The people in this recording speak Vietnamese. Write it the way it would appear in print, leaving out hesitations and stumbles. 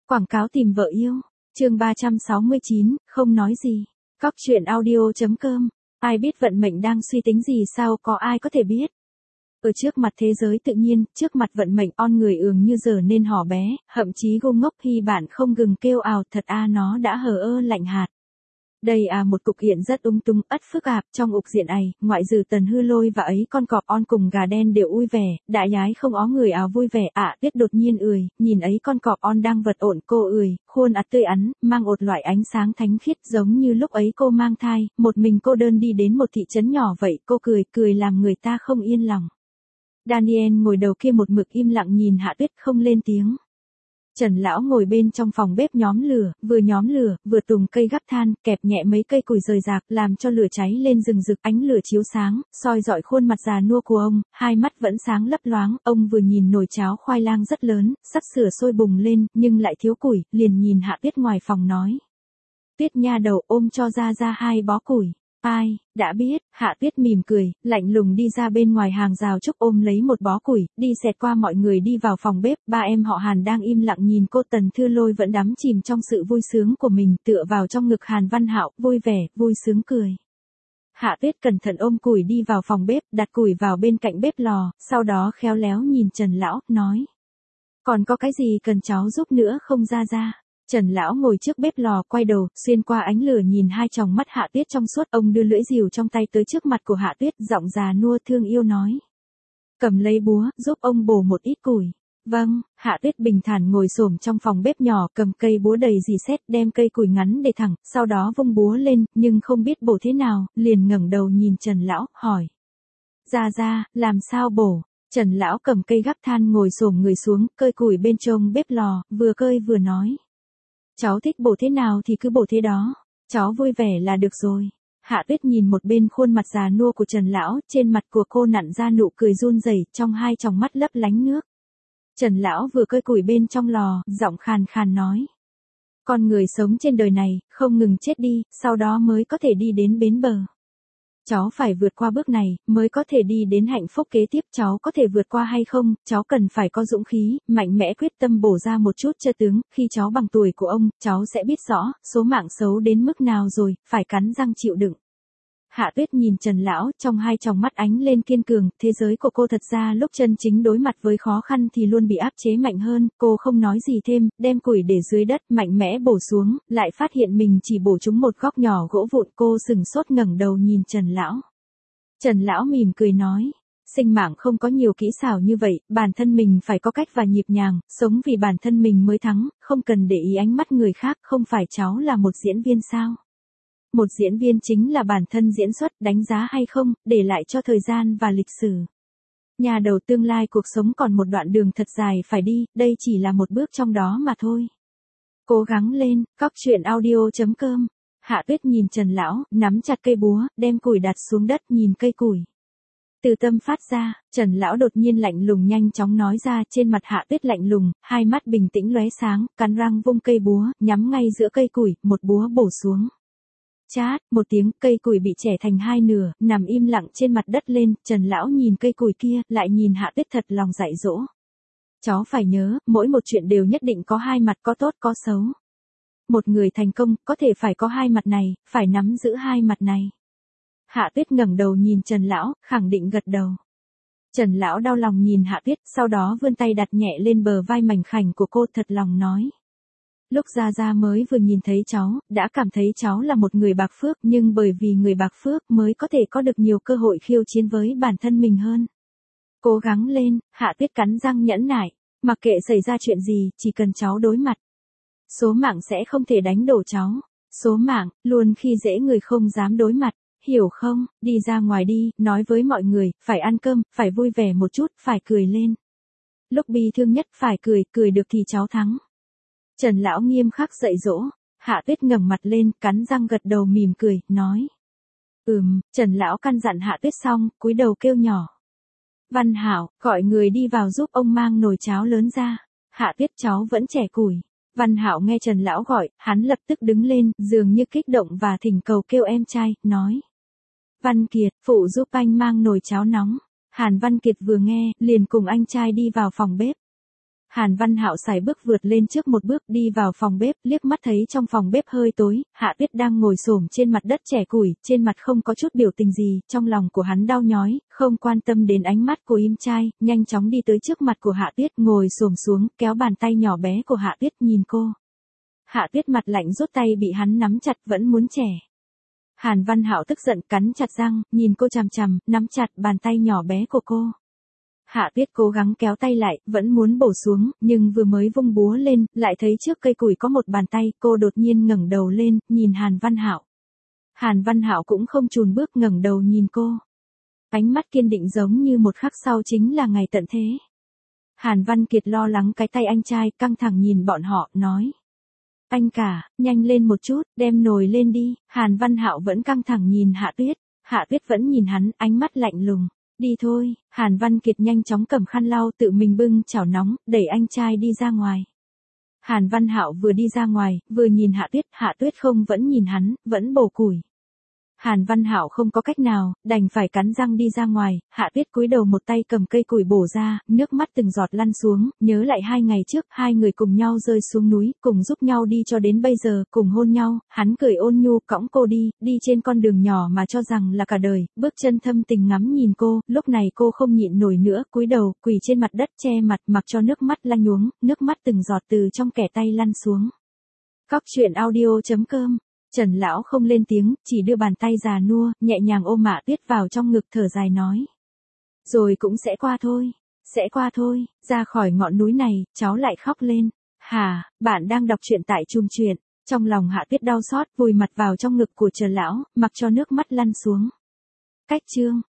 Quảng cáo tìm vợ yêu. Chương 369, không nói gì. Cóc truyện audio.com. Ai biết vận mệnh đang suy tính gì sao, có ai có thể biết. Ở trước mặt thế giới tự nhiên, trước mặt vận mệnh on người như giờ nên hò bé, hậm chí ngu ngốc khi bạn không ngừng kêu ào thật nó đã hờ ơ lạnh hạt. Đây một cục diện rất tung ất phức tạp, trong ục diện ấy, ngoại trừ Tần Hư Lôi và ấy con cọp on cùng gà đen đều vui vẻ, đại nhái không ó người vui vẻ Tuyết đột nhiên nhìn ấy con cọp on đang vật ộn cô khuôn tươi ắn, mang một loại ánh sáng thánh khiết giống như lúc ấy cô mang thai, một mình cô đơn đi đến một thị trấn nhỏ vậy, cô cười làm người ta không yên lòng. Daniel ngồi đầu kia một mực im lặng nhìn Hạ Tuyết không lên tiếng. Trần lão ngồi bên trong phòng bếp nhóm lửa, vừa tùng cây gắp than, kẹp nhẹ mấy cây củi rời rạc, làm cho lửa cháy lên rừng rực, ánh lửa chiếu sáng, soi rọi khuôn mặt già nua của ông, hai mắt vẫn sáng lấp loáng, ông vừa nhìn nồi cháo khoai lang rất lớn, sắp sửa sôi bùng lên, nhưng lại thiếu củi, liền nhìn Hạ Tuyết ngoài phòng nói. Tuyết nha đầu, ôm cho ra 2 bó củi. Ai, đã biết, Hạ Tuyết mỉm cười, lạnh lùng đi ra bên ngoài hàng rào trúc ôm lấy một bó củi, đi xẹt qua mọi người đi vào phòng bếp, ba em họ Hàn đang im lặng nhìn cô. Tần Thư Lôi vẫn đắm chìm trong sự vui sướng của mình, tựa vào trong ngực Hàn Văn Hạo, vui vẻ, vui sướng cười. Hạ Tuyết cẩn thận ôm củi đi vào phòng bếp, đặt củi vào bên cạnh bếp lò, sau đó khéo léo nhìn Trần lão, nói. Còn có cái gì cần cháu giúp nữa không ra? Trần lão ngồi trước bếp lò quay đầu, xuyên qua ánh lửa nhìn hai tròng mắt Hạ Tuyết trong suốt, ông đưa lưỡi rìu trong tay tới trước mặt của Hạ Tuyết, giọng già nua thương yêu nói. Cầm lấy búa, giúp ông bổ một ít củi. Vâng, Hạ Tuyết bình thản ngồi xổm trong phòng bếp nhỏ, cầm cây búa đầy rỉ sét, đem cây củi ngắn để thẳng, sau đó vung búa lên, nhưng không biết bổ thế nào, liền ngẩng đầu nhìn Trần lão, hỏi. Ra, làm sao bổ? Trần lão cầm cây gắp than ngồi xổm người xuống, cơi củi bên trong bếp lò, vừa cơi vừa nói. Cháu thích bổ thế nào thì cứ bổ thế đó, cháu vui vẻ là được rồi. Hạ Tuyết nhìn một bên khuôn mặt già nua của Trần lão, trên mặt của cô nặn ra nụ cười run rẩy, trong hai tròng mắt lấp lánh nước. Trần lão vừa cơi củi bên trong lò, giọng khàn khàn nói. Con người sống trên đời này, không ngừng chết đi, sau đó mới có thể đi đến bến bờ. Cháu phải vượt qua bước này, mới có thể đi đến hạnh phúc kế tiếp. Cháu có thể vượt qua hay không, cháu cần phải có dũng khí, mạnh mẽ quyết tâm bổ ra một chút cho tướng. Khi cháu bằng tuổi của ông, cháu sẽ biết rõ, số mạng xấu đến mức nào rồi, phải cắn răng chịu đựng. Hạ Tuyết nhìn Trần lão, trong hai tròng mắt ánh lên kiên cường, thế giới của cô thật ra lúc chân chính đối mặt với khó khăn thì luôn bị áp chế mạnh hơn, cô không nói gì thêm, đem củi để dưới đất, mạnh mẽ bổ xuống, lại phát hiện mình chỉ bổ trúng một góc nhỏ gỗ vụn, cô sừng sốt ngẩng đầu nhìn Trần lão. Trần lão mỉm cười nói. Sinh mạng không có nhiều kỹ xảo như vậy, bản thân mình phải có cách và nhịp nhàng, sống vì bản thân mình mới thắng, không cần để ý ánh mắt người khác, không phải cháu là một diễn viên sao? Một diễn viên chính là bản thân diễn xuất, đánh giá hay không, để lại cho thời gian và lịch sử. Nhà đầu tương lai cuộc sống còn một đoạn đường thật dài phải đi, đây chỉ là một bước trong đó mà thôi. Cố gắng lên, cóc truyện audio.com. Hạ Tuyết nhìn Trần lão, nắm chặt cây búa, đem củi đặt xuống đất nhìn cây củi. Từ tâm phát ra, Trần lão đột nhiên lạnh lùng nhanh chóng nói ra, trên mặt Hạ Tuyết lạnh lùng, hai mắt bình tĩnh lóe sáng, cắn răng vung cây búa, nhắm ngay giữa cây củi, một búa bổ xuống. Chát, một tiếng, cây củi bị chẻ thành hai nửa, nằm im lặng trên mặt đất lên, Trần lão nhìn cây củi kia, lại nhìn Hạ Tuyết thật lòng dạy dỗ. Cháu phải nhớ, mỗi một chuyện đều nhất định có hai mặt, có tốt có xấu. Một người thành công, có thể phải có hai mặt này, phải nắm giữ hai mặt này. Hạ Tuyết ngẩng đầu nhìn Trần lão, khẳng định gật đầu. Trần lão đau lòng nhìn Hạ Tuyết, sau đó vươn tay đặt nhẹ lên bờ vai mảnh khảnh của cô, thật lòng nói. Lúc Ra mới vừa nhìn thấy cháu, đã cảm thấy cháu là một người bạc phước, nhưng bởi vì người bạc phước mới có thể có được nhiều cơ hội khiêu chiến với bản thân mình hơn. Cố gắng lên, Hạ Tuyết cắn răng nhẫn nại, mặc kệ xảy ra chuyện gì, chỉ cần cháu đối mặt. Số mạng sẽ không thể đánh đổ cháu. Số mạng, luôn khi dễ người không dám đối mặt, hiểu không? Đi ra ngoài đi, nói với mọi người, phải ăn cơm, phải vui vẻ một chút, phải cười lên. Lúc bi thương nhất phải cười được thì cháu thắng. Trần lão nghiêm khắc dạy dỗ, Hạ Tuyết ngẩng mặt lên, cắn răng gật đầu mỉm cười, nói. Trần lão căn dặn Hạ Tuyết xong, cúi đầu kêu nhỏ. Văn Hảo, gọi người đi vào giúp ông mang nồi cháo lớn ra. Hạ Tuyết cháu vẫn trẻ củi. Văn Hảo nghe Trần lão gọi, hắn lập tức đứng lên, dường như kích động và thỉnh cầu kêu em trai, nói. Văn Kiệt, phụ giúp anh mang nồi cháo nóng. Hàn Văn Kiệt vừa nghe, liền cùng anh trai đi vào phòng bếp. Hàn Văn Hạo sải bước vượt lên trước một bước đi vào phòng bếp, liếc mắt thấy trong phòng bếp hơi tối, Hạ Tuyết đang ngồi xổm trên mặt đất chẻ củi, trên mặt không có chút biểu tình gì, trong lòng của hắn đau nhói, không quan tâm đến ánh mắt của im trai, nhanh chóng đi tới trước mặt của Hạ Tuyết, ngồi xổm xuống, kéo bàn tay nhỏ bé của Hạ Tuyết nhìn cô. Hạ Tuyết mặt lạnh rút tay bị hắn nắm chặt vẫn muốn chẻ. Hàn Văn Hạo tức giận cắn chặt răng, nhìn cô chằm chằm, nắm chặt bàn tay nhỏ bé của cô. Hạ Tuyết cố gắng kéo tay lại, vẫn muốn bổ xuống, nhưng vừa mới vung búa lên, lại thấy trước cây củi có một bàn tay, cô đột nhiên ngẩng đầu lên, nhìn Hàn Văn Hạo. Hàn Văn Hạo cũng không chùn bước ngẩng đầu nhìn cô. Ánh mắt kiên định giống như một khắc sau chính là ngày tận thế. Hàn Văn Kiệt lo lắng cái tay anh trai, căng thẳng nhìn bọn họ, nói. Anh cả, nhanh lên một chút, đem nồi lên đi. Hàn Văn Hạo vẫn căng thẳng nhìn Hạ Tuyết. Hạ Tuyết vẫn nhìn hắn, ánh mắt lạnh lùng. Đi thôi, Hàn Văn Kiệt nhanh chóng cầm khăn lau tự mình bưng chảo nóng, đẩy anh trai đi ra ngoài. Hàn Văn Hạo vừa đi ra ngoài, vừa nhìn Hạ Tuyết không vẫn nhìn hắn, vẫn bổ củi. Hàn Văn Hạo không có cách nào, đành phải cắn răng đi ra ngoài, Hạ Tuyết cúi đầu một tay cầm cây củi bổ ra, nước mắt từng giọt lăn xuống, nhớ lại 2 ngày trước, hai người cùng nhau rơi xuống núi, cùng giúp nhau đi cho đến bây giờ, cùng hôn nhau, hắn cười ôn nhu cõng cô đi trên con đường nhỏ mà cho rằng là cả đời, bước chân thâm tình ngắm nhìn cô, lúc này cô không nhịn nổi nữa, cúi đầu, quỳ trên mặt đất che mặt mặc cho nước mắt lăn nhuốm, nước mắt từng giọt từ trong kẻ tay lăn xuống. Cóc truyện audio.com Trần lão không lên tiếng, chỉ đưa bàn tay già nua, nhẹ nhàng ôm Hạ Tuyết vào trong ngực thở dài nói. Rồi cũng sẽ qua thôi, ra khỏi ngọn núi này, cháu lại khóc lên. Hà, bạn đang đọc truyện tại Chum Truyện. Trong lòng Hạ Tuyết đau xót, vùi mặt vào trong ngực của Trần lão, mặc cho nước mắt lăn xuống. Cách chương.